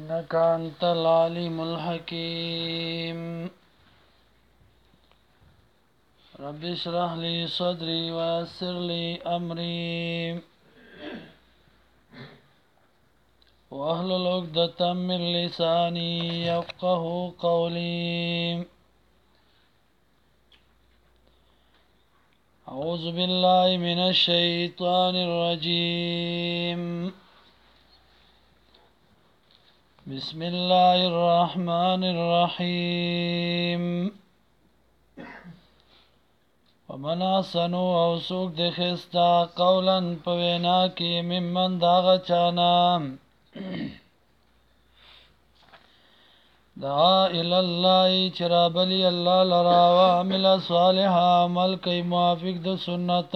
إنك أنت العليم الحكيم رب اشرح لي صدري ويسر لي أمري واحلل عقدة من لساني يفقه قولي أعوذ بالله من الشيطان الرجيم بسم الله الرحمن الرحيم ومن أحسن أوسوک د خستا قولا پوینا کی ممن داغ چانا دعا الاللہ چرابلی اللہ لرا وعمل صالحا عمل کئی موافق د سنت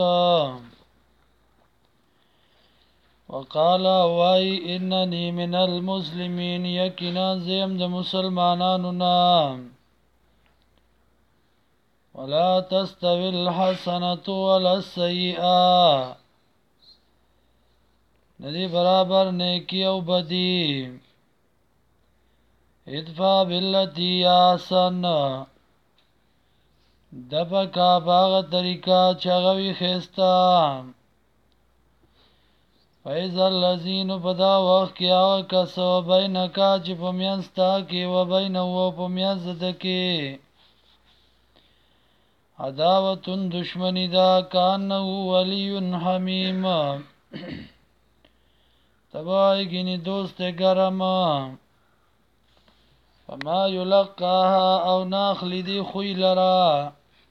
وقال وائی اننی من المسلمین یقینا زیم د مسلمانانو نام ولا تستوي الحسنة ولا السيئة ندی برابر نیکی او بدی ادفع باللتی آسن دبکا باغ طریقہ چغوی خیستا فیضا اللذین بدا وقت کی آغا کسو بینکا چی پمیانستا کی و بینو پمیانزدکی عداوتن دشمنی دا کانہو ولی حمیم تبائی گینی دوست گرم فما یلقاها او ناخلی دی خوی لرا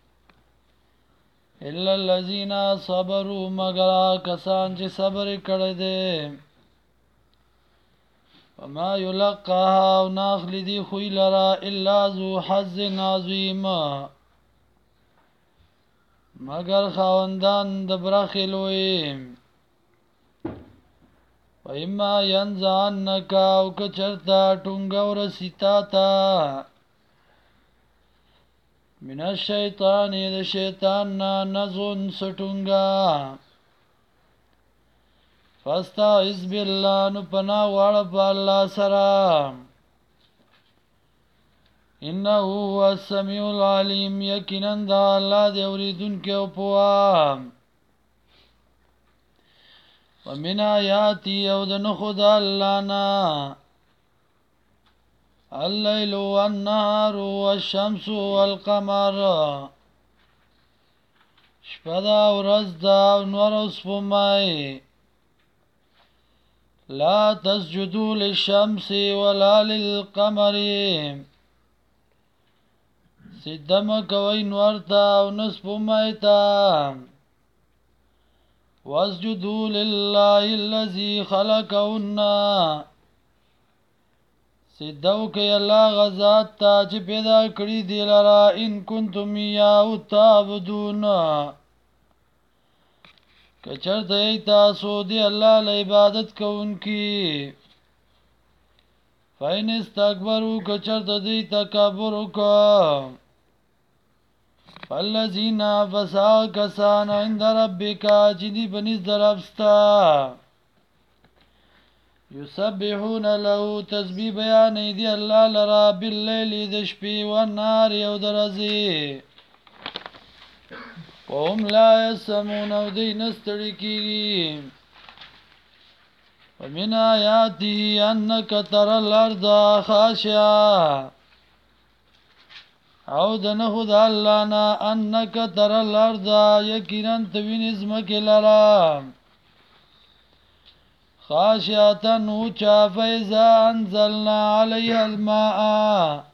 الا الذین صبروا مگر کسان چی صبر کرده فما یلقاها او ناخلی دی خوی لرا الا ذو حظ عظیم مگر خواندان د برخلوی و اما ینزعنک او کچرتا ټونګور سیتاتا من الشیطان د شیطان نزغن سټونګا فاستعذ بالله نو پنا واړه په الله سره انه هو السمیع العلیم یقینا دا الله دی اوریدونکی او پوها ومن آیاتی او د نخود الله نا اللیل والنهار والشمس والقمر شپه دا ورځ دا نور او سپوږمۍ لا تسجدوا للشمس ولا للقمر سجدم کوي نور تا او نسپوږمۍ ته واسجدوا لله الذي خلقهن سجدو کوي الله غزاد تا چې پیدا کړی دی لرا ان کنتم یا تعبدون کچرته تاسو دی الله له عبادت کوونکی فین استكبروا کچرته دی تکبر وکړه فالذین فسا کسان عند ربک جدی بنز دربستا یسبحون له تسبیح بیان دی الله لرا باللیل د شپې و النهار یو درځي وهم لا يسمعون او دی نستړي کیږي ومن آیاته انک ترى الارض خاشعه او دنه خود الله نا انک تر الارض یقینا توین زمکه لرا خاشعتن اوچا فیضا انزلنا علیها الماء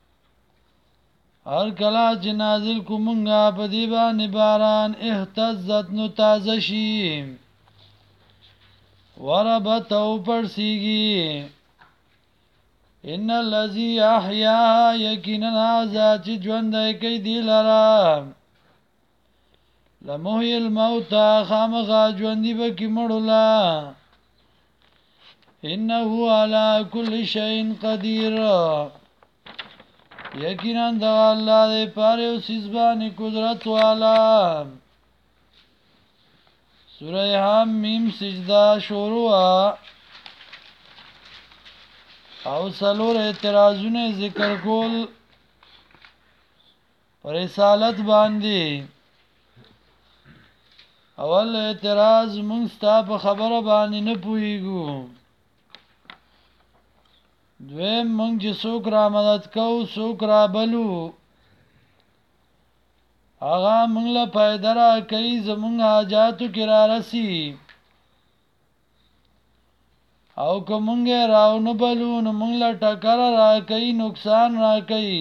هر کلا چې نازل کومنگا په دی باندې باران اهتزت نو تازه شي وربت او پرسیږي ان الذي احيا يقينا ذات ژوند کوي دی لرا لمحي الموت خامغا ژوند به کی مړولا انه على كل شيء قدير یقینا د الله دې پاره او سزبانی قدرت والا سوره حمیم سجده شروع او څلور اعتراضونه ذکر کول پر رسالت باندې. اول اعتراض مونږ ستا په خبره باندې نه پوهیږو. دویم مونږ چې څوک را مدد کوو څوک را بلو هغه مونږ له فایده را کوي زمونږ حاجاتو کې را رسي او که مونږ یې راونه بلو نو مونږ له ټکر را کوي نقصان را کوي.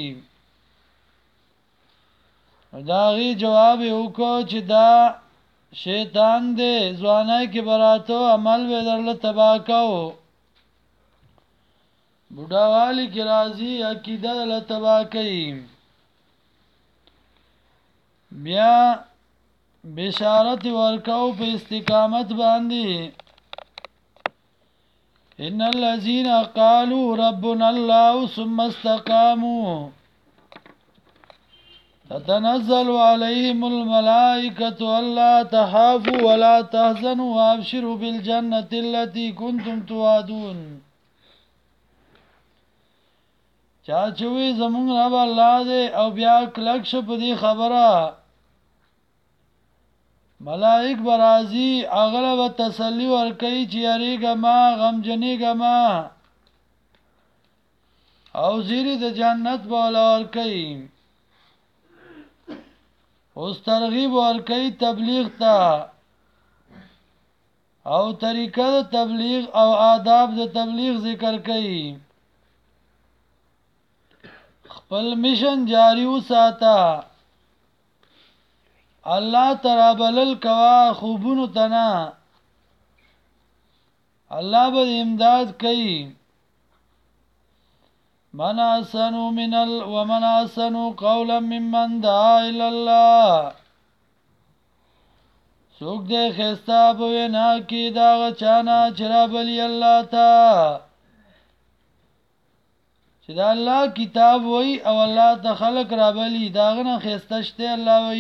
د هغې جواب یې وکړو چې دا شیطان دی ځوانۍ کې براتو عمل به درله تباه کوو بوډاوالي کې راځي عقیده درله تباه کوي. بیا بشارت ورکو په استقامت باندې ان الذين قالوا ربنا الله ثم استقاموا تتنزل عليهم الملائكة ألا تخافوا ولا تحزنوا وابشروا بالجنة التي كنتم توعدون. چاچوي زمون رب الله دې او بیا کلک شپ دې خبره ملائک برازي اغلب تسلی ور کوي چې یریګه ما غمجنېګه ما او زیری د جنت بولا ور کوي. اوس ترغیب ور کوي تبلیغ ته او طریقه د تبلیغ او آداب د تبلیغ ذکر کوي. خپل میشن جاری وساته الله تعالی بلل کوا خوبونو تنا الله به امداد کوي. من احسن ومن احسن قولا ممن دعا الى الله. سوک دے خستا بوینا کی داغ چانا چرا بلی اللہ تا چې دا الله کتاب وای او الله ته خلق را بلی داغه خستشته الله وای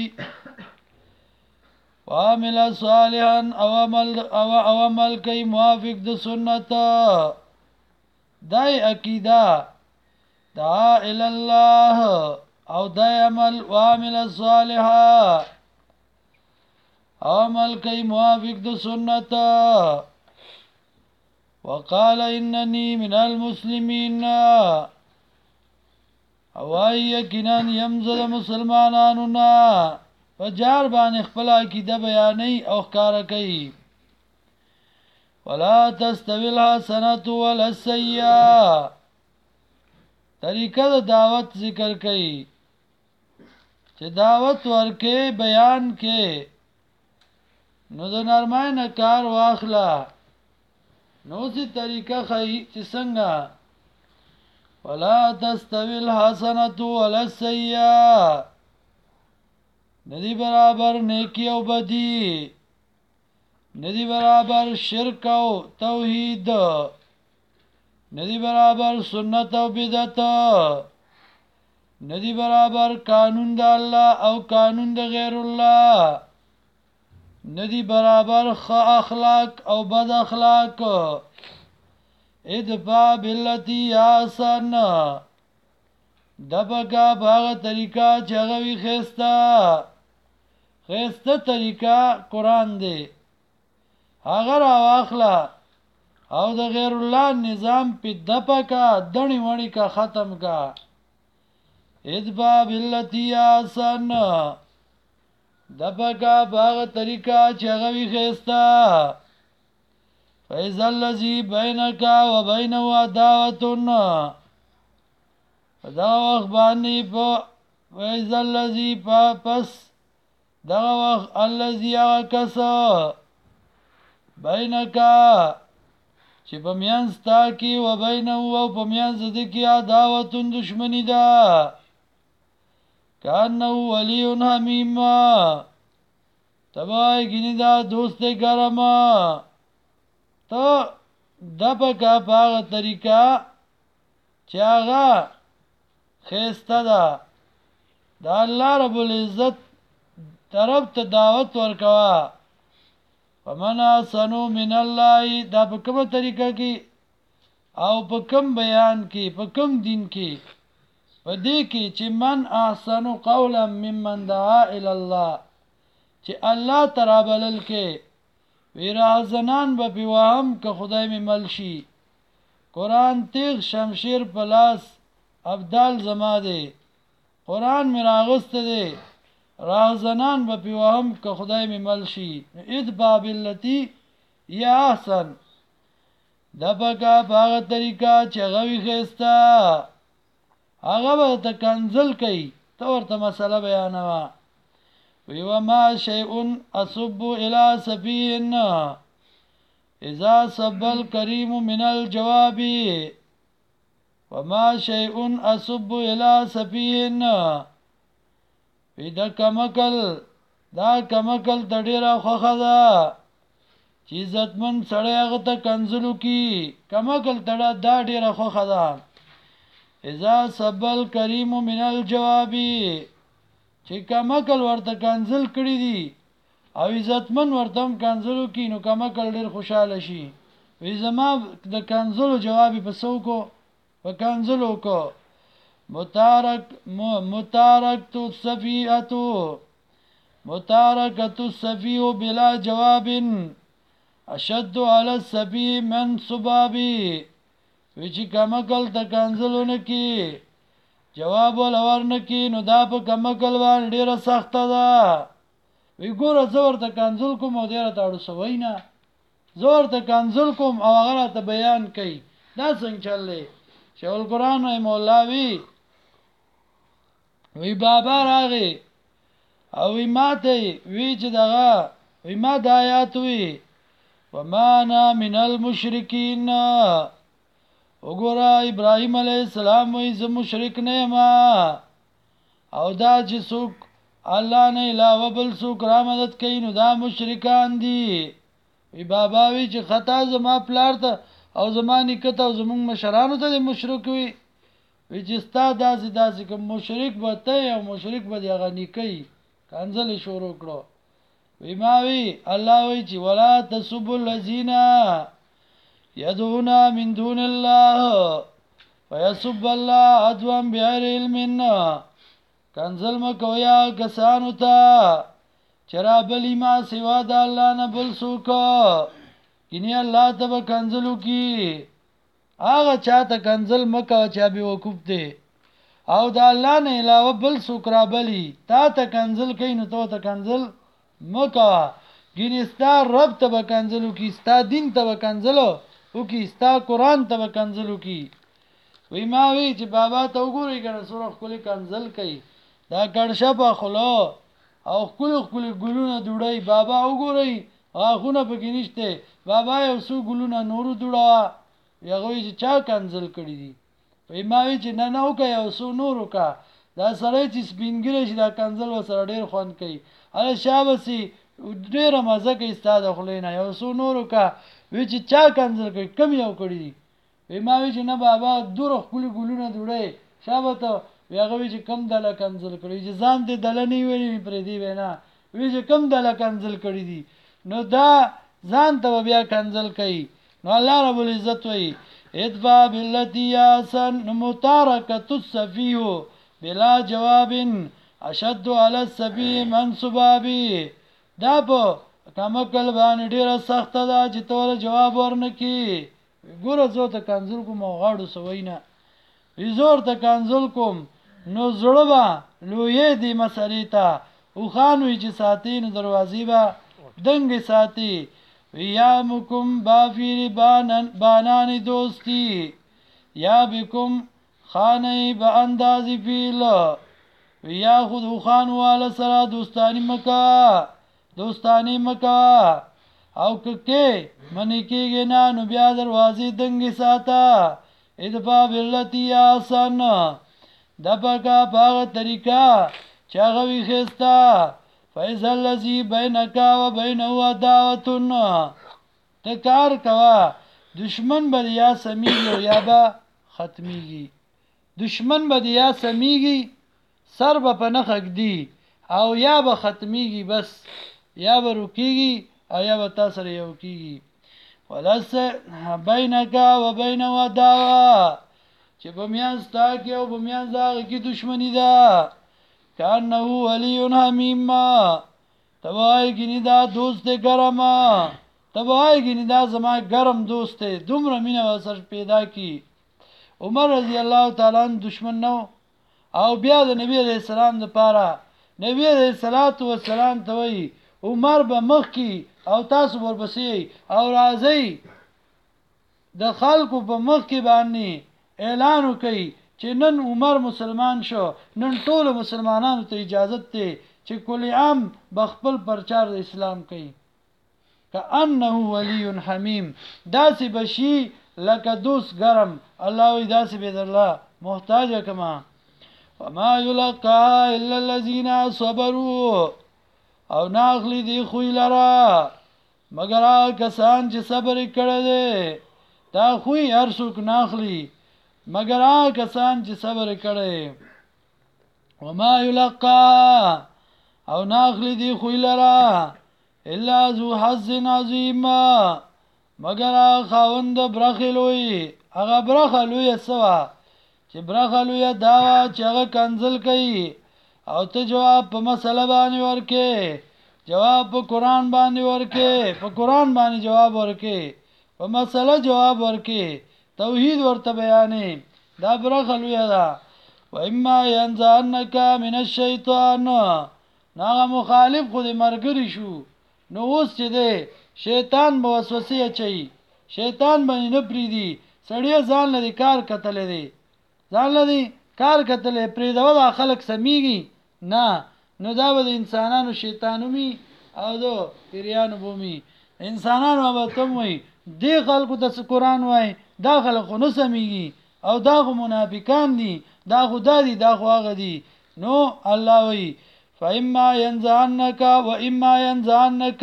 وعمل صالحا او عمل کوي موافق د سنت دای عقیده دعا الى الله او دای عمل وعمل صالحا عمل کوي موافق د سنت وقال انني من المسلمين او یقینا يمزل مسلمانانو نا فجار باندې خپل عقیده بیانې او ښکار کوي. ولا تستوي الحسنه ولا السيئه طریقه د دعوت ذکر کوي چې دعوت ورکه بیان کې نو د نرمانه کار واخلا نو سي طریقه خي چې څنګه ولا تستوي الحسنه ولا السيئه ندی برابر نیکی او بدی ندی برابر شرک او توحید ندی برابر سنت او بدعت ندی برابر قانون د الله او قانون د غیر الله ندی برابر خ اخلاق او بد اخلاق. ادفع باللتی احسن دبگا باغ طریقہ چغوی خیسته طریقہ قرآن دی اگر واخلا او د غیر الله نظام پی دپکا دنی ونی کا ختم کا. ادفع باللتی احسن دبگا باغ طریقہ چغوی خیسته فیض اللذی بینکا و بینو عداوتن دا وقت بانی پا فیض اللذی پس دا وقت اللذی آغا کسا بینکا چی پا میانس تاکی و بینو و پا میانس دکی عداوتن دشمنی دا کانو ولیون حمیم تبائی گینی دا دوست گرما تو دپکا پاغ طریقہ چی آغا خیسته دا الله رب العزت طرف ته دعوت ورکوا. فمن احسن من الله دا په کومه طریقه کې او په کم بیان کې په کم دین کې په دې کې چې من احسن قولا ممن دعا الى الله چې الله ترابلل کې ویرا زنان به پیوام که خدای می ملشي قرآن تیغ شمشیر پلاس ابدال زما دی قرآن می راغست دی راهزنان به پیوهم که خدای می ملشي ادبا باللتی یا احسن دبکا باغ طریقہ چې غوی خستا هغه به ته کنزل کوي ته ورته مسله بیانوه وی وما شیء اصب الى سفین اذا سب الكريم من الجواب وما شيء اصب الى سفين دا کمکل تډیرا خوخه ده چې عزتمن سړی هغه ته کنزلو کی کمکل تډا دا ډیره خوخه ده اذا سب الكريم من الجواب چې کمکل ورته کنزل کړی دي او عزتمن ورتم کنزلو کی نو کمکل ډیر خوشاله شي وی زما د کنزلو جواب په سوکو په کنزلو کو متارکت السفیه بلا جواب اشد على السفی من سبابی وی چې کمکل د کنزلو نکی جواب ولور نکی نو دا په کمکل باندې ډیره سخته ده وی ګوره زور ته کنزل کوم او ډیره تاړو سوینا زور ته کنزل کوم او هغه ته بیان کوي دا څنګه چلې شیخ القرآن مولا وی بابا راغی او وی ماته وی چې دغه وی ما د آیات وی وما انا من المشرکین وګوره ابراهیم علیه السلام وی زه مشرک نه ما او دا چې څوک الله نه علاوه بل څوک را مدد کوي نو دا مشرکان دي وی بابا وی چې خطا زما پلار ته او زما نکته او زمونږ مشرانو ته مشرک وی چې ستا داسې کوم مشرک به ته او مشرک به دی هغه نیکی کنځل شروع کړو وی ما وی الله وی چې ولا تسبوا الذين يدعون من دون الله فيسب الله عدوا بغير علم کنزل مکویا کسانو ته چرا بلی ما سوا د الله نه بل څوک کینی الله ته کنزلو کی هغه چاته کنزل مکو چا به وقوف دی او د الله نه علاوه بل څوک را بلی تا ته کنزل کین ته ته کنزل مکو ګینستا رب ته کنزلو کی ستا دین ته کنزلو او کی ستا قران ته کنزلو کی وی ما وی چې بابا ته وګورئ کنه سورخ کلی کنزل کوي دا ګړشه په خلو او خپل ګلونه دوړای بابا وګورئ اخونه پکې نشته بابا یو څو ګلونه نورو دوړا یغه چې چا کنزل کړی دي وی ما وی چې نه او کا یو څو نورو کا دا سره چې سپینګری شي دا کنزل وسره ډیر خوان کوي اره شابسي ډیر مزه کوي استاد خلینا یو څو نورو کا وی چې چا کنزل کوي کم یو کړی دي وی ما وی چې نه بابا دور خپل ګلونه دوړای شابته هغه وی چې کم دله کنزل کړی چې ځان دې دله نه ویلې پر دې وینا وی چې کم دله کنزل کړی دي نو دا ځان ته بیا کنزل کوي نو الله رب العزت وی ادفع بالتي احسن متارکت السفیه بلا جواب اشد على السفی من سبابی دا په کمکل باندې ډیره سخته ده چې تول جواب ورنکي ګوره زه ته کنزل کوم غاړو سوینا زور ته کنزل کوم نو زړه با لوی دی مسری ته او خانوی چې ساتین دروازې با دنګ ساتي یا مکم بافیر بانان دوستی یا بكم خانه با اندازی فیل یا خود خان والا سره دوستانی مکا او که منی کېږي نه نو بیا دروازې دنګې ساته ادفع بالتي احسن دبکا باغ طریقہ چې هغه وي ښایسته فاذا الذي بينك وبينه عداوة ته کار کوه دشمن به یا سمیږي یا به ختمیږي دشمن به یا سمیږي سر به په نخ دی او یا به ختمیږي بس یا به رکیږي او یا به تاسو سره یو کیږي ولس بینک و بین عداوه چې په میانځ تا کې او په میانځ هغه کې دشمنی ده کانه ولی حمیم تبای گینی دا دوست ګرم تبای گینی دا زما ګرم دوست دومره مینه وسر پیدا کی عمر رضی الله تعالی عنہ دشمن نو او بیا د نبی علیہ السلام لپاره نبی علیہ الصلوۃ والسلام ته وی عمر به مخ کی او تاسو ورپسې او راځي د خلکو په مخ کې باندې اعلان وکړي چې نن عمر مسلمان شو نن ټول مسلمانانو ته اجازه ده چې کلی عام بخپل پرچار د اسلام کوي کأنه ولی حمیم داسې بشي لکه دوست ګرم الله وی داسې به الله محتاج کما وما یلقى الا الذين صبروا او ناخلی دی خوی لرا مگر کسان چې صبر کړي دي دا خوی هر څوک ناخلی مگر کسان چې صبر کړي وما یلقى او ناخلی دی خوی لرا الا ذو حظ عظیم مگر خاوند برخلوی هغه برخلوی سوا چې برخلوی دا چې هغه کنزل کوي او ته جواب په مسله باندې ورکې جواب په قران باندې ورکې په قران باندې جواب ورکې په مسله جواب ورکې توحید ورته بیانې دا برخلوی ده و اما ينزعنك من الشیطان ناغه مخالف خو دې مرګري شو نو اوس چې دی شیطان به وسوسه اچي شیطان باندې نه پریدي سړی ځان لري کار کتل دی ځان لري کار کتل پرې دا خلک سميږي نه نو دا به انسانانو شیطانومي او دو پیریانو بومي انسانانو به تم وي دی خلکو د قرآن وای دا خلکو نه سميږي او دا خو منافقان دي دا خو دادي دا خو هغه دي نو الله وی فإما ينزعنك وإما ينزعنك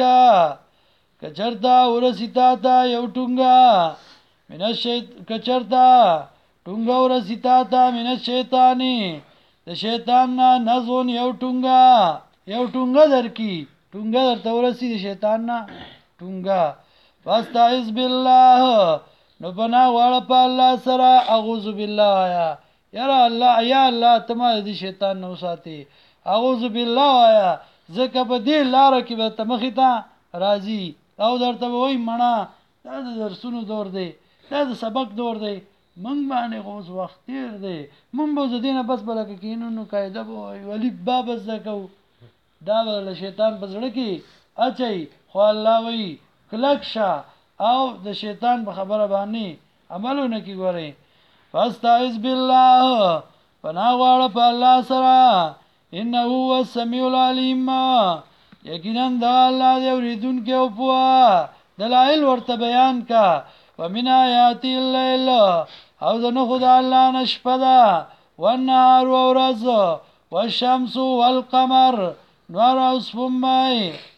کچرتا ورسیتا تا یو ټونګه منشیت کچرتا ټونګه ورسیتا تا منشیطانی د شیطان نه نزون یو ټونګه درکی ټونګه درته ورسی د شیطان نه ټونګه واستعذ بالله نو بنا واړه په الله سره اعوذ بالله یا الله تما د شیطان نو ساتي اعوذ بالله یا زکه په دې لار کې به تمخې ته راځي او درته وای مړه دا د درسونو دور دی دا د سبق دور دی مونږ باندې اوس وخت تیر دی مونږ به زدينه بس بلکه کینو نو قاعده به ولی باب زکو دا ول شیطان په زړه کې اچي خو الله وی کلکشا او د شیطان په خبره باندې عملونه کی ګوري فاستعذ بالله پناه غواړه په الله سره انه هو السميع العليم یقینا دا الله دې اوریدونکو او په دلایل ورته بیان کا ومن آیات الليل او دنو خدا الله نشپدا والنهار ورځ والشمس والقمر نور او سپمای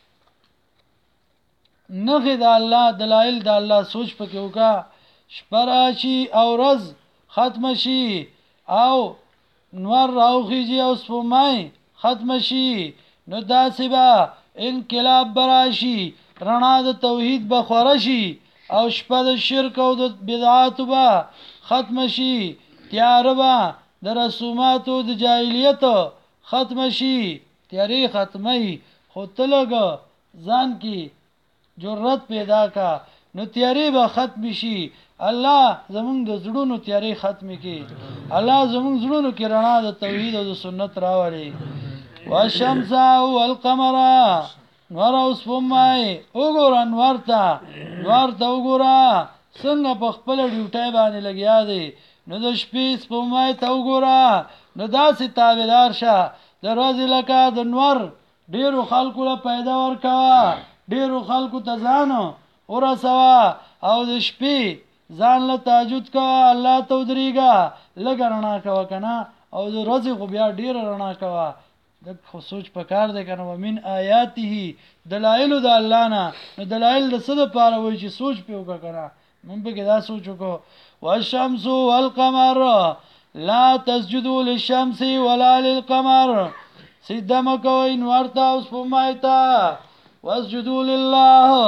نخې د الله دلایل د الله سوچ پکې وکا شپراشي او ورځ ختم شي او نور راوخیږي او سپمای ختم شي نو داسې به انقلاب براشي رڼا د توحید بخوره شي او شپه د شرک او د بدعات به ختم شي تیار به د رسوماتو د جاهلیت ختم شي تیاری ختمي خو تلګ ځان کی جرأت پیدا کا نو تیاری به ختم شي الله زمونږ د زړونو تیاری ختم کی الله زمونږ زړونو کې رڼا د توحید او د سنت راوړي والشمس والقمر نور اوس فمای وګور انوار ته وګورا څنګه په خپل ډیوټي باندې لګیا دی نو د شپې سپمای ته وګورا نو داسې تابعدار شه د ورځې لکه د نور ډیرو خلکو له پیدا ورکوا ډیرو خلکو ته ځانو ورسوا او د شپې ځان له تهجد کا الله ته ودرېګا لګرنا کا کنه او د ورځې خو بیا ډیر رڼا کا د خو سوچ پکار دی کنه ومن آیاته دلایل د الله نه دلایل د څه لپاره وای چې سوچ پیو کنه مونږ به دا سوچ وکړو والشمس والقمر لا تسجدوا للشمس ولا للقمر سجده مکوئ نور ته اوس پمایتا واسجدوا لله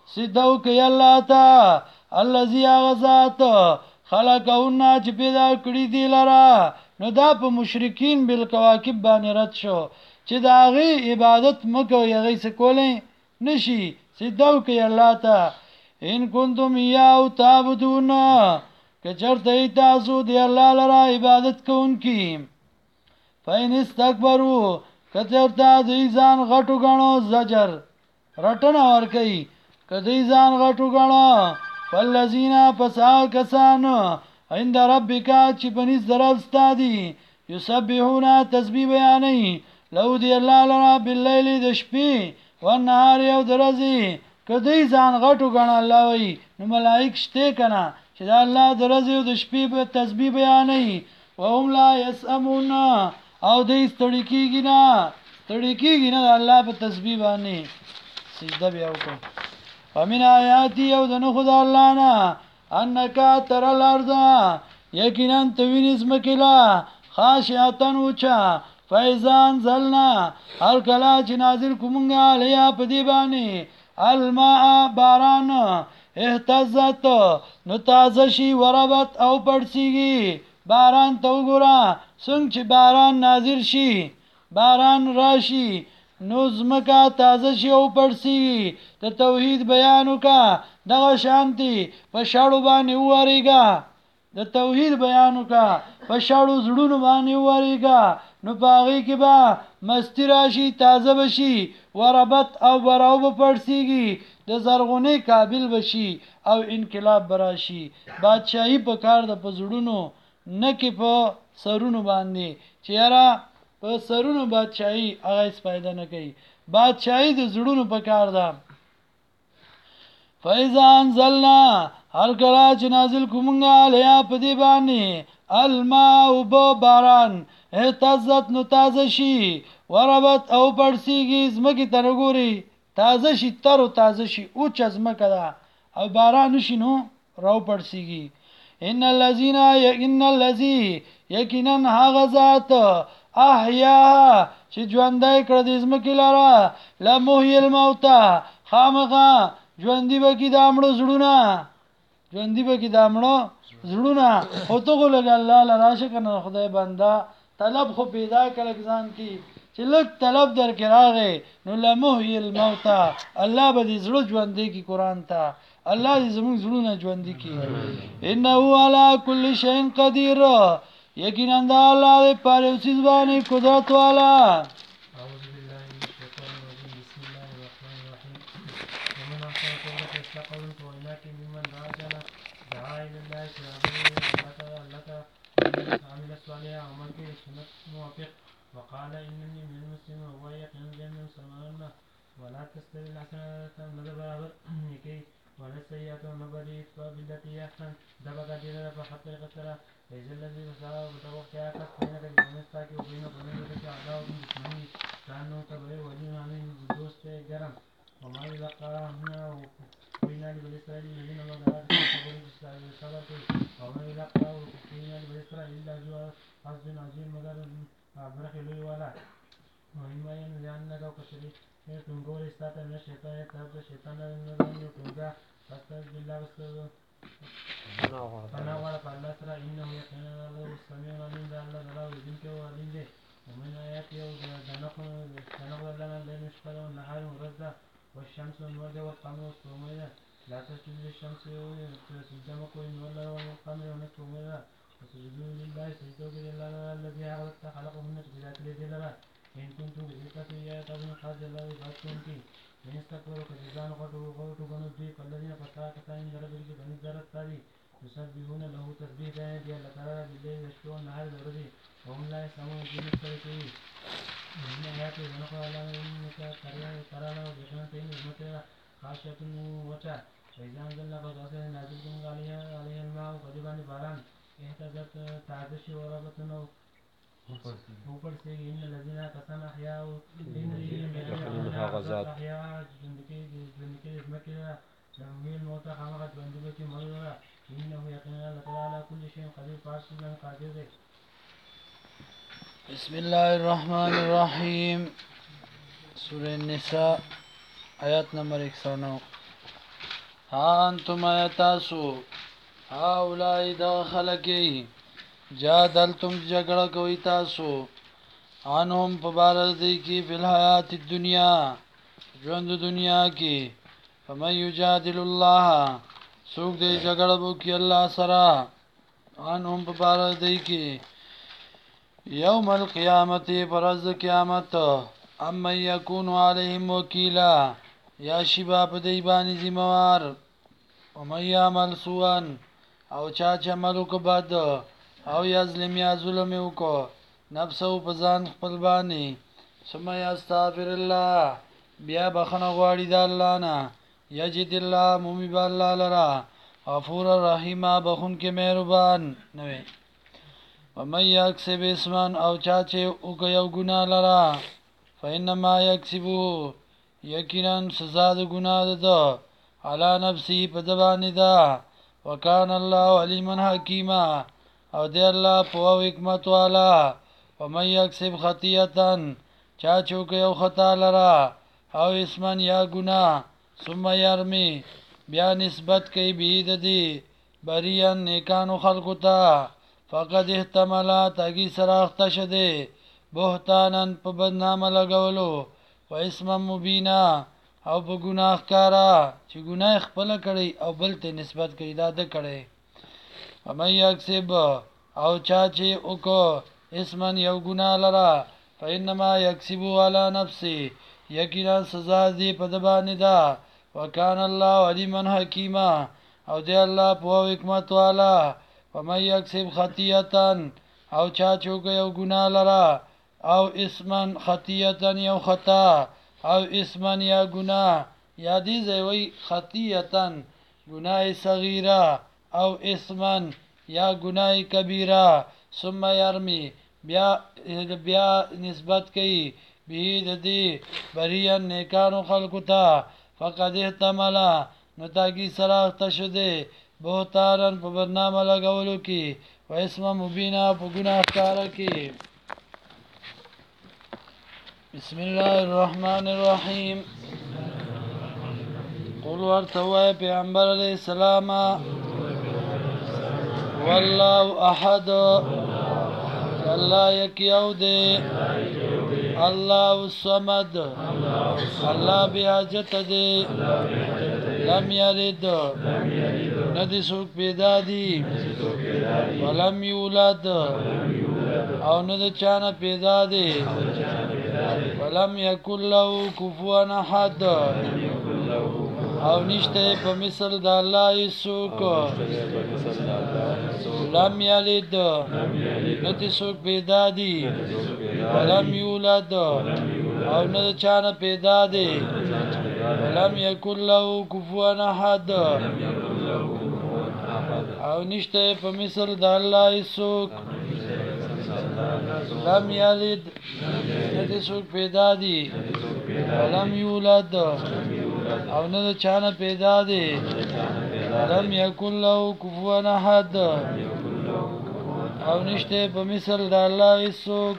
سدو کوي الله تا الذي غزات خلقهن چې پیدا کړی دی لرا. نو دا په مشرکین بالکواکب باندې رد شو چې دا غي عبادت مکو یغی سکولې نشي. سدو کوي الله تا ان کنتم یاو تعبدون کچرته تاسو دی الله لرا عبادت کوونکی. فین استکبروا کچرته دی ځان غټو غنو زجر رټنه ور کوي کدی ځان غټو غنو فالذین پسا کسان عند ربک چې بنس درب استادی یسبحون تسبیح بیانې لو دی الله لرا باللیل د شپې والنهار یو درځي کدی ځان غټو غن الله وی نو ملائک شته کنه چې دا الله درځي او د شپې په تسبیح بیانې وهم لا یسمون او دې ستړي کیږي نه الله په تسبیح باندې سجده بیا وکړه. ومن آیاتی او دنو خدا اللہ نا انکا تر الارض یقینا توین اسمکلا خاشعتن وچا فیضان زلنا هر کلا چی نازل کمونگا لیا پدیبانی الماء باران احتزت نتازشی وربت او پڑسیگی باران تو گورا سنگ چی باران نازل شی باران راشی نو زمکا تازه شي او پړسي د توحید بیانو کا دغه شانتی په شاړو باندې وریګا د توحید بیانو کا په شاړو زړونو باندې وریګا نو باغی کې با مستی راشي تازه بشي وربت او براو پړسيږي د زرغونی قابل بشي او انقلاب براشي. بادشاہي په کار د پزړونو نه کې په سرونو باندې چیرې په سرونو بادشاہي هغه فائدہ نه کوي. بادشاہي د زړونو په کار ده. فاذا انزلنا هر کله چې نازل کومنګا لیا په دی باندې الماء وب باران اهتزت نو تازه شي وربت او پړسیږي زمکه تنګوري تازه شي تر تازه شي او چزمکه ده او باران شي نو راو پړسیږي. ان الذي یقینا هغه ذات احیا چې ژوندۍ کړ د زمکه لاره لمحی الموتى خامغه ژوندۍ بکی دامړو زړونه ژوندۍ بکی دامړو زړونه او ته ګل الله لراشه کنه خدای بندا طلب خو پیدا کړه ځان کی چې لک طلب در کې راغې نو لمحی الموتى الله به دې زړه ژوندۍ کی قران ته الله دې زموږ زړونه ژوندۍ کی. انه علی کل شیء قدیر یقینا الله دې پر یو څه باندې قدرت والا. اعوذ بالله من الشیطان الرجیم بسم الله الرحمن الرحیم ومن احسن قولا وإناك ممن دعا الى الله لك عمل صالحا ومن في السنة موافق وقال انني من المسلمين وهو يقين بان مسلمان ولا تستوي الحسنة نذبر نكي ولا السيئة نبري بالتي احسن دبك دينا فحتى قتل ليس الذي بسرى وتوقع كفينك بمستاك وبينك وبين ذلك عداوة دشمني كأنه تبعي ولي من دوست جرم وما يلقاها وقينا لبني إسرائيل الذين وضعوا صبروا وما يلقاه وقينا لبني إسرائيل إلا ذو حظ عظيم مدر برخ لوي ولا وإما ينزعنك وكسري تنقول استاتا من الشيطان يتهب الشيطان النظام يتوقع فاستاذ بالله واستاذ فناوال فالله سرى إنه يقين الله السميع العليم ده الله سرى وذنك وعليم ده ومن آياته دنقل لنا الليل مشقل والنهار مرزا والشمس والورد والقمر والقمر لا تسجد للشمس سجدمك والنور والقمر والقمر وسجدوا لله سجدوا لله الذي خلقهن بذات اليد لنا إن كنتم بذكة إياه تبن خاز الله يبعثكم فيه من استكبروا كجزان غرطوا بنوا الدين فالذين فتاة كتائن جربوا بني الزرط تالي يسبحون له تسبيح دائم دي الله تعالى بالليل يشكرون النهار الوردي وهم لا يسمعون الدين السلسلي ومن آياته ونقل الله إنك ترى له بشمتين وزمتين خاشية وچا فإذا أنزلنا فغسل نازلكم عليها الماء وقدبان باران اهتزت تعزش وربتنا اوپر سے ان الذين كسن احياء احياء جندكي اسمكي لمهي الموت خامقت بندبكي مرورا انه يقين الله على كل شيء قدير فارسنا قادر. بسم الله الرحمن الرحیم سورہ النساء آیات نمبر 109. ها انتم تاسو هاولای دا خلقی جادلتم جګړه کوي تاسو انهم په بار دی کې په حیات دنیا ژوند دنیا کې فمن یجادل الله سوق دې جګړه وو کې الله سره انهم په بار دی کې یوم القیامت پرز قیامت اما یکون علیهم وکیلا یا شبا په دی باندې ذمہوار ومن یعمل سوءا او چا چې عملو کو بد او یظلم یا ظلم وکړو نفسو په ځان خپل باندې ثم یستغفر الله بیا بخنه غواړي د الله نه یجد الله مومی بالله لرا غفور رحیم بخون کې مهربان نوې ومن یکسب اسما او چا چې او یو ګناه لرا فینما یکسبو یقینا سزا د ګناه ده علی نفسی په دبانې ده وکان الله علیما حکیما او دی الله په حکمت والا ومن یکسب خطیئه چا چوک یو خطا لرا او اسمن یا گناه ثم یرمی بیا نسبت کوي بيد دی بریان نیکانو خلقو ته فقد احتملا تاگی سراخت شده بهتانن په بدنامه لګولو و اسم مبینا او په گناه کارا چې گناه خپل کړي او بل ته نسبت کوي دا د کړي ومن یکسب او چا چې وکړو اسمن یو گناه لرا فإنما یکسبو علی نفسی یقینا سزا دی په دبانې ده وکان الله علیما حکیما او دی الله په حکمت والا ومن یکسب خطیئه او چا چوک یو گناه لرا او اسمن خطیئه یو خطا او اسمن یا گناه یا دی زوی خطیئه گناه صغیره او اسمن یا گناه کبیره ثم یرمی بیا نسبت کوي به د دې بریان نیکانو خلقو ته فقد احتملا نو تاگی سراخت شده بہتارن په برنامه لګولو کې و اسم مبینا په گناه کارا کې بسم الله الرحمن الرحیم قل ورتوای پیغمبر علیہ السلام والله احد الله یکیو دی الله الصمد الله بیاجت دی لم یلد ندی سوک پیدا دی ولم یولد او ند چانا پیدا دی ولم یکن له کفوا احد او نشته په مثل د الله یسوک لم یلد ندی سوک پیدا دی ولم یولد او نه چانه پیدا دی ولم یکن له کفوا احد او نشته په مثل د الله یسوک لم یلد ندی سوک پیدا دی ولم یولد او نه چانه پیدا دی ولم یکن له کفوا احد او نشته په مثل د الله یسوک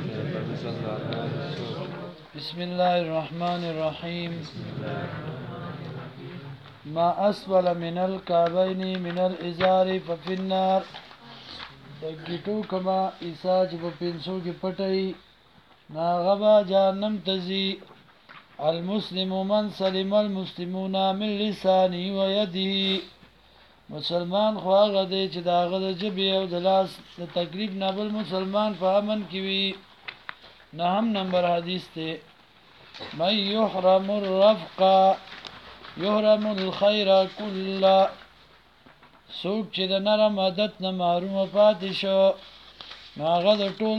بسم الله الرحمن الرحیم ما اسفل من الكعبين من الازار ففي النار دګټو کما ایساج په پینسو کې پټي ناغبا جهنم تزي المسلم من سلم المسلمون من لسانه ويده مسلمان خو هغه دی چې د هغه د جبې او د لاس د تکلیف نه بل مسلمان په امن کې وي نهم نمبر حدیث دی من یحرم الرفق یحرم الخیر کل څوک چې د نرم عادت نه محروم پاتې شو نو هغه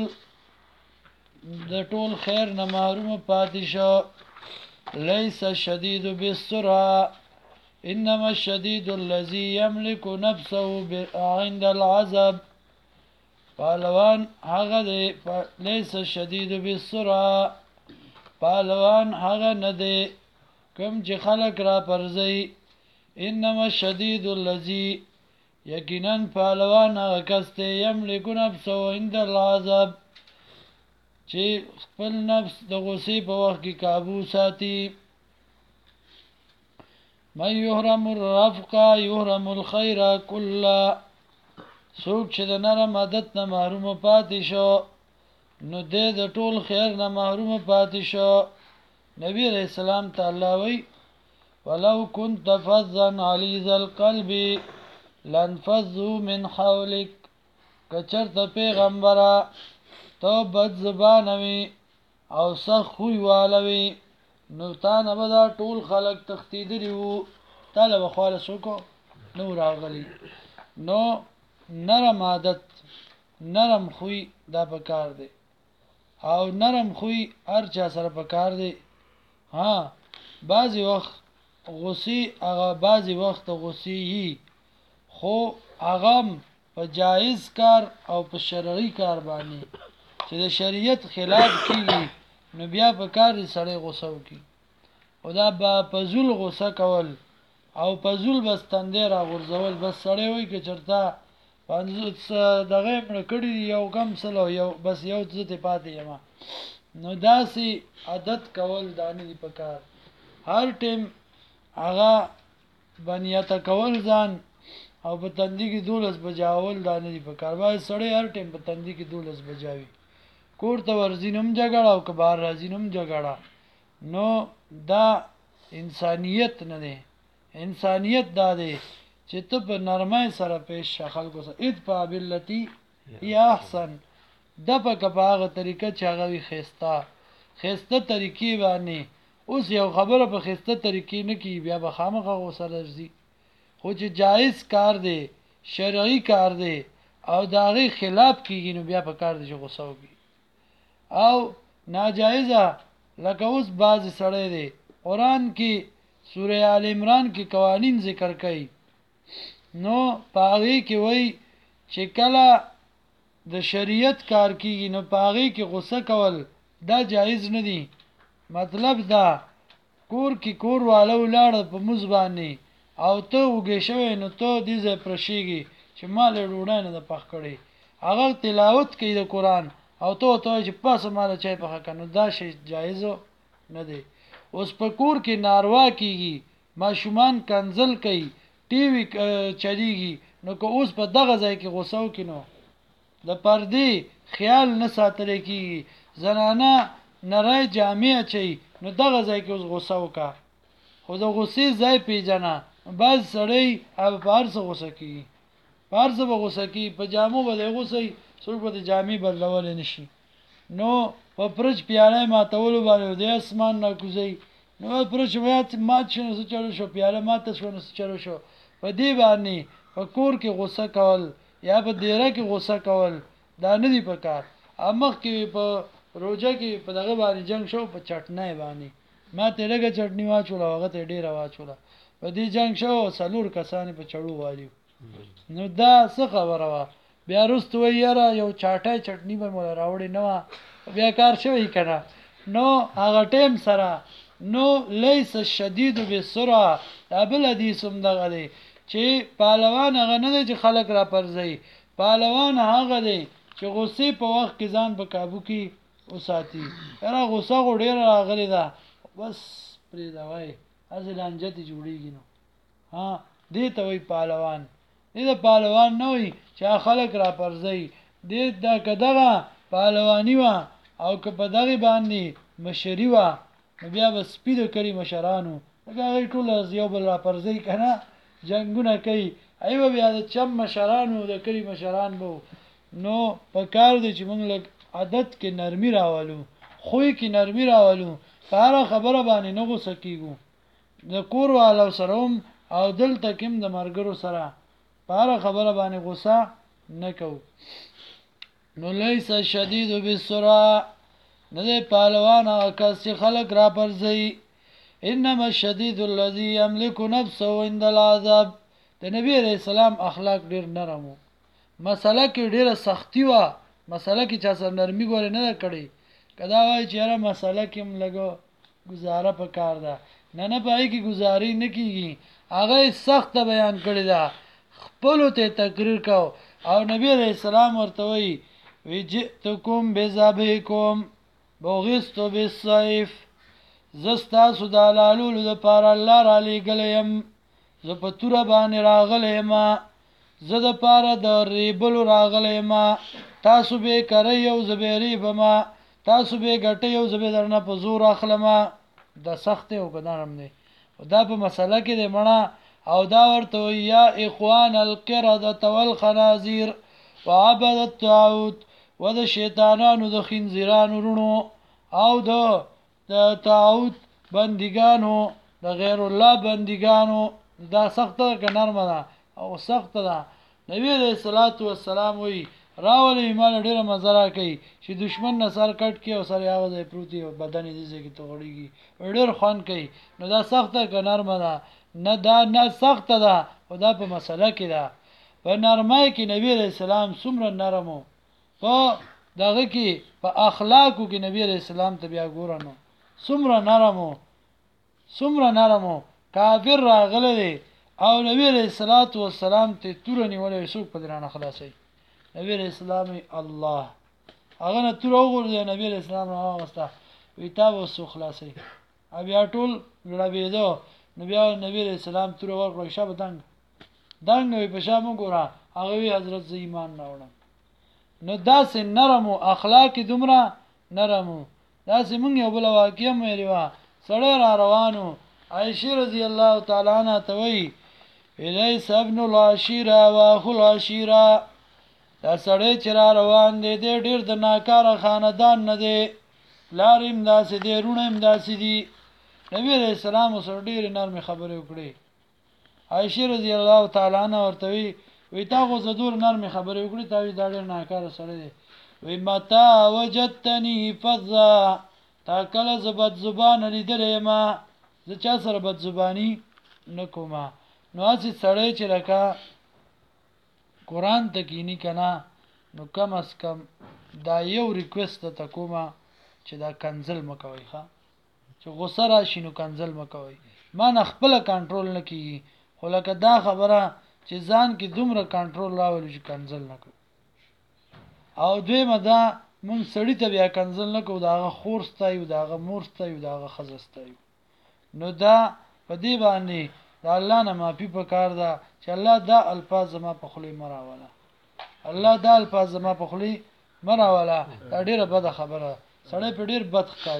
د ټول خیر نه محروم پاتې شو لیس الشدید بالسرعه انما الشدید الذي يملك نفسه عند العذاب پهلوان هغه دی لیس الشدید بالسرعه پهلوان هغه نه دی کوم چې خلق را پرځي انما الشدید الذي یقینا پهلوان هغه کس دی يملك نفسه عند العذاب چې خپل نفس د غصې په وخت کې قابو ساتي من یحرم الرفق یحرم الخیر کلا. څوک چې د نرم عادت نه محروم پاتې شو نو د ټول خیر نه محروم پاتې شو. نبی علیہ السلام تعالی وی ولو كنت فظا غلیظ القلب لانفضوا من حولك. کچرته پیغمبره تو بد زبان وی او سخت خوی والوی نو تا نه به دا ټول خلق تښتېدلي وو، تا له به خواله څوک نو راغلی. نو نرم عادت نرم خوی دا پکار دی او نرم خوی هر چا سره پکار دی. ها بعضی وخت غصی هغه بعضی وخت غصی یي خو هغه په جایز کار او په شرعي کار باندې چې د شریعت خلاف کیږي نو بیا په کار سره غوسه وکي او دا په زول غوسه کول او په زول بس تندې را غورځول بس سړی وای که چرته دغه مړ کړي یو کم سلو یو بس یو څه پاتې یما نو داسې عادت کول دانه دی په کار. هر ټیم هغه بنیته کول ځان او په تندې کې 12 بجاول دانه دی په کار. وای سړی هر ټیم په تندې کې 12 بجاوي کور ته ورزینم جګړه او کبار راځینم جګړه. نو دا انسانیت نه دی. انسانیت دا دی چې ته په نرمۍ سره پیش خلکو سره ادفع باللتی یا احسن د په کپاغه طریقه چې هغه وي خسته طریقې باندې. اوس یو خبره په خسته طریقې نه کی بیا به خامخا غوسه لرزي خو چې جایز کار دی شرعي کار دی او داغه خلاف کیږي نو بیا په کار دی چې غوسه وکړي. او ناجایزه لکه اوس بعض سړی دی قرآن کې سوره آل عمران کې قوانین ذکر کړي نو پاغي کې وای چې کله د شریعت کار کیږي نو پاغي کې غوسه کول دا جایز نه دی. مطلب دا کور کې کور والو لاړ په مزبانی او ته وګې شوی نو ته دې ځای پرشيږي چې مال ډوډۍ نه د پخ کړي هغه تلاوت کوي د قرآن او ته چې پاسه مال چای پخ کنه دا شی جایز نه دی. اوس په کور کې ناروا کیږي ماشومان کنزل کوي ټي وي چلیږي نو که اوس په دغه ځای کې غوسه وکینو د پردې خیال نه ساتل کیږي زنانه نری جامع چي نو دغه ځای کې اوس غوسه وکا خو د غوسې ځای پیژنه. بعض سړی او پارس غوسه کی پارس به غوسه کی په جامو به غوسه څوک به جامې بدلول نشي نو په پرچ پیاله ماتولو باندې د اسمان نه کوزي نو پرچ مات شنو څه چلو شو پیاله ماته شنو څه چلو شو په دې باندې په کور کې غوسه کول یا په دیره کې غوسه کول دا نه دی پکار. امخ کې په روزه کې په دغه باندې جنگ شو په چټنای باندې ما ته لګه چټنی واچول هغه ته ډیره واچول په دې جنگ شو سلور کسان په چړو والیو نو دا څه خبره وا بیا رستو یاره یو چاټای چټنی به مولا راوړی نو بیا کار شوی کنه. نو هغه ټیم سره نو لیس الشدید بالسرعه دا بل حدیث هم دغه دی چې پهلوان هغه نه دی چې خلک را پرځي پهلوان هغه دی چې غصې په وخت کې ځان په قابو کې وساتي. را غصه غوډه راغلی دا بس پرې دا وای ازل انجتی جوړیږي نو ها دې ته وای پهلوان. دې د پهلوان نه وای چې خلک را پرځي دې دا کداغه پهلوانی وا او که په دغه باندې مشری وا بیا بس پیډ کړي مشرانو هغه ټول یو بل را پرځي کنه جنگونه کوي ایو بیا د چم مشرانو د کړي مشران وو. نو په کار دي چې موږ له عادت کې نرمي راولو خوې کې نرمي راولو هر خبره باندې نه غوسه کیږو د کور والو سره او دلته کوم د مرګرو سره هر خبره باندې غوسه نه کو. نو لیس شدید بالسرعه نه دی پهلوان هغه کس چې خلک را پرځي انما الشدید الذي يملك نفسه عند العذاب. د نبی علیہ السلام اخلاق ډیر نرم وو مسله کې ډیره سختی وا مسله کې چا سره نرمي ګورې نه کړي کدا وای چې را مسله کې هم لګو گزاره په کار ده نه پای کې گزاري نه کیږي هغه سخت بیان کړی دا خپل ته تقریر کو او نبی علیہ السلام ورته وی وجئتکم بذبحکم بغضت بالسيف زستاسو د حلالولو دپاره الله را لېږلی یم زه په توره باندې راغلی یم زه دپاره د ریبلو راغلی یم تاسو به یې کرئ او زه به یې ریبم تاسو به یې ګټئ او زه به درنه په زور اخلم دا سخت دی او که نرم دی دا په مسله کې دی مړه او دا ورته وایي یا اخوان القردة والخنازیر وعبد الطاغوت و د شیطانانو د خنزیرانو رونو او د طاغوت بندګانو د غیر الله بندګانو دا سخته ده که نرمه ده او سخته ده نبی علیه الصلاة والسلام وایي راولې مال ډېره مزه راکوي چې دشمن نه سر کټ کړي او سر یې هغه ځای پروت وي او بدن یې دې ځای کې توغړېږي ډېر خوند کوي نو دا سخته که نرمه ده نه دا نه سخته ده خو دا په مسله کې ده په نرمۍ کې نبی علیه السلام څومره نرم و په دغه کې په اخلاقو کې نبی علیه السلام ته بیا ګوره نو څومره نرم و کافر راغلی دی او نبی علیه السلام ته توره نیولی څوک په دې رانه خلاصوي نبی علیہ السلام الله هغه نه تور وګورځي نبی علیہ السلام راوسته وی تا وسو خلاصي بیا ټول غړبېدو نبی علیہ السلام تور ورکړ شابه دنګ وی په شامو ګورا هغه وی حضرت ز ایمان راوړم نو داسې نرم او اخلاق دومره نرم داسې مونږ یو بل واقعي مې وا سړی را روانو عائشه رضی الله تعالی عنها ته وی الیس ابن العشیره واخو العشیره دا سړی چې را روان دی ډېر د ناکاره خاندان نه دی پلار یې همداسې دی وروڼه یې همداسې دي نبي علیه السلام ورسره ډېرې نرمې خبرې وکړې عایشې رضی الله تعالی عنها ورته وی تا خو زه دور نرمې خبرې وکړې تا وی دا ډېر ناکاره سړی دی وی متا وجدتني فظا تا کله زه بدزبانه لیدلی یم زه چا سره بدزباني نه کوم نو هسې سړی چې لکه قرآن ته کینی کنه نو کم از کم دا یو ریکوست ته کومه چې دا کنزل مکوئ ښه چې غوسه راشي نو کنزل مکوئ ما نه خپله کنټرول نه کیږي خو لکه دا خبره چې ځان کې دومره کنټرول راولي چې کنزل نه کوي او دویمه دا مونږ سړي ته بیا کنزل نه کوو د هغه خور ستایو د هغه مور ستایو د هغه ښځه ستایو نو دا په دې باندې د الله نه معافي پکار ده چې الله دا الفاظ زما په خولې مه راوله الله دا الفاظ زما په خولې مه راوله دا ډېره بده خبره سړی په ډېر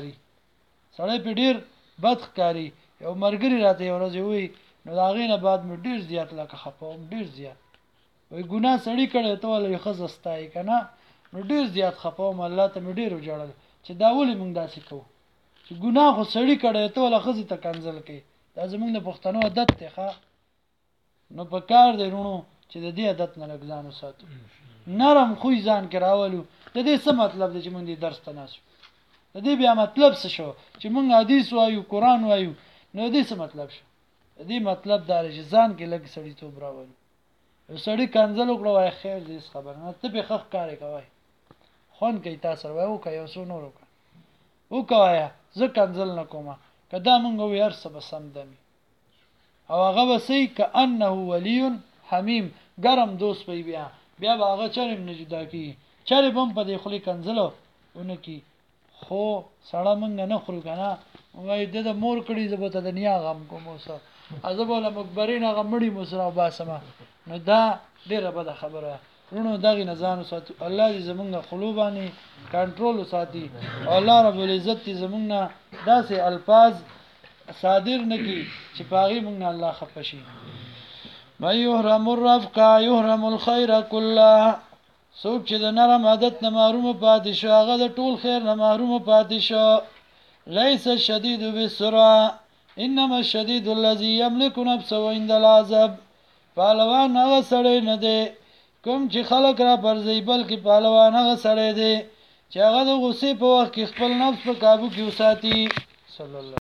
بد ښکاري یو ملګري راته یو ورځ ووایي نو د هغې نه بعد مې ډېر زیات لکه خفه وم ډېر زیات وایي ګناه سړي کړی ته ولې یو ښځه ستایي که نه نو ډېر زیات خفه وم الله ته مې ډېر وژړل چې دا ولې موږ داسې کوو چې ګناه خو سړي کړی ته ولې ښځې ته کنځل کوي دا زمونږ د پښتنو عادت دی ښه نو په کار دی رونو چې د دې عادت نه لږ ځان وساتو نرم خوی ځان کې راولو د دې څه مطلب دی چې موږ دې درس ته ناست د دې بیا مطلب څه شو چې موږ حدیث وایو قرآن وایو نو د دې څه مطلب شو د دې مطلب دا دی چې ځان کې لږ سړیتوب راولو یو سړي کنځل وکړه وایي خیر دې هېڅ خبره نه ته پې ښه ښکارې کوئ خوند کوي تا سره وایي وکړه یو څو نور وکړه وکوایه زه کنځل نه کومه که دا مونږ وایي هر څه به سم دمي او هغه به صحیح که انه ولی حمیم ګرم دوست به بیا به هغه چرې هم نه جدا کېږي چرې به هم په دې خولې کنځلو ونه کړي خو سړه مونږ نه خورو که نه وایي ده د مور کړي زه به ته د نیا غم کوم اوسه زه به له مقبرین هغه مړي مو سره وباسمه نو دا ډېره بده خبره رونو دغې نه ځان وساتو الله دې زمونږ خولو باندې کنټرول وساتي او الله رب العزت دې زمونږ نه داسې الفاظ صادر نه کړي چې په هغې مونږ نه الله خفه شي من یحرم الرفق یحرم الخیر کله څوک چې د نرم عادت نه محرومه پاتې شو هغه د ټول خیر نه محرومه پاتې شو لیس الشدید بالسرعه انما الشدید الذي يملك نفسه عند العذاب پهلوان هغه سړی نه دی کوم چې خلک را پرځي بلکې پهلوان هغه سړی دی چې هغه د غصې په وخت کې خپل نفس په قابو کې وساتي صلی الله